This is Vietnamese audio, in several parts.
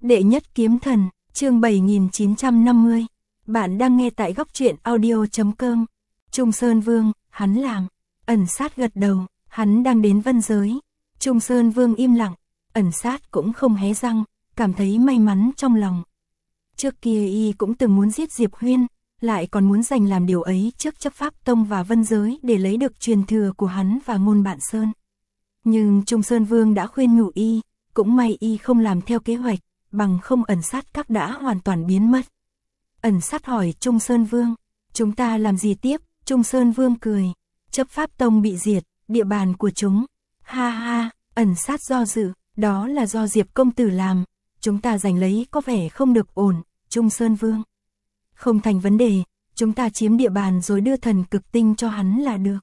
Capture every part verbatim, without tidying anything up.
Đệ nhất kiếm thần, chương bảy nghìn chín trăm năm mươi. Bạn đang nghe tại góc truyện audio chấm com. Trung Sơn Vương, hắn làm. Ẩn Sát gật đầu, hắn đang đến vân giới. Trung Sơn Vương im lặng, Ẩn Sát cũng không hé răng, cảm thấy may mắn trong lòng. Trước kia y cũng từng muốn giết Diệp Huyên, lại còn muốn giành làm điều ấy trước chấp pháp tông và vân giới để lấy được truyền thừa của hắn và Ngôn Bạn Sơn. Nhưng Trung Sơn Vương đã khuyên nhủ y, cũng may y không làm theo kế hoạch, bằng không Ẩn Sát các đã hoàn toàn biến mất. Ẩn Sát hỏi Trung Sơn Vương, chúng ta làm gì tiếp? Trung Sơn Vương cười, chấp pháp tông bị diệt, địa bàn của chúng. Ha ha, Ẩn Sát do dự, đó là do Diệp công tử làm, chúng ta giành lấy có vẻ không được ổn. Trung Sơn Vương, không thành vấn đề, chúng ta chiếm địa bàn rồi đưa thần cực tinh cho hắn là được.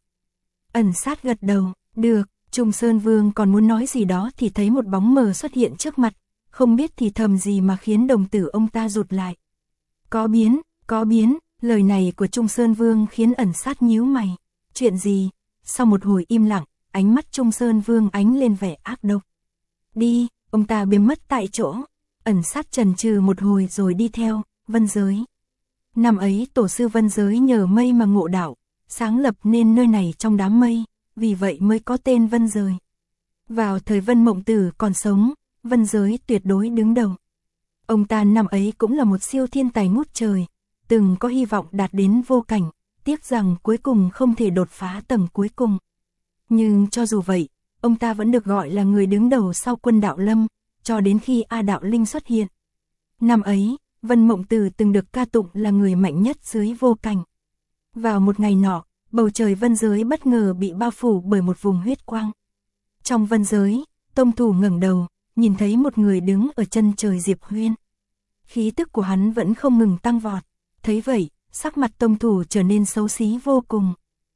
Ẩn Sát gật đầu, được. Trung Sơn Vương còn muốn nói gì đó thì thấy một bóng mờ xuất hiện trước mặt, không biết thì thầm gì mà khiến đồng tử ông ta rụt lại. Có biến, có biến, lời này của Trung Sơn Vương khiến Ẩn Sát nhíu mày. Chuyện gì? Sau một hồi im lặng, ánh mắt Trung Sơn Vương ánh lên vẻ ác độc. Đi, ông ta biến mất tại chỗ. Ẩn Sát chần chừ một hồi rồi đi theo, vân giới. Năm ấy tổ sư vân giới nhờ mây mà ngộ đạo, sáng lập nên nơi này trong đám mây, vì vậy mới có tên vân giới. Vào thời Vân Mộng Tử còn sống, vân giới tuyệt đối đứng đầu. Ông ta năm ấy cũng là một siêu thiên tài ngút trời, từng có hy vọng đạt đến vô cảnh, tiếc rằng cuối cùng không thể đột phá tầng cuối cùng. Nhưng cho dù vậy, ông ta vẫn được gọi là người đứng đầu sau Quân Đạo Lâm, cho đến khi A Đạo Linh xuất hiện. Năm ấy, Vân Mộng Tử từng được ca tụng là người mạnh nhất dưới vô cảnh. Vào một ngày nọ, bầu trời vân giới bất ngờ bị bao phủ bởi một vùng huyết quang. Trong vân giới, tông thủ ngẩng đầu, nhìn thấy một người đứng ở chân trời Diệp Huyên. Khí tức của hắn vẫn không ngừng tăng vọt, thấy vậy, sắc mặt tông thủ trở nên xấu xí vô cùng.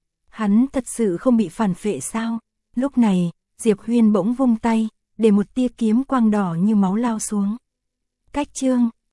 Hắn thật sự không bị phản phệ sao? Lúc này, Diệp Huyên bỗng vung tay, để một tia kiếm quang đỏ như máu lao xuống. Cách chương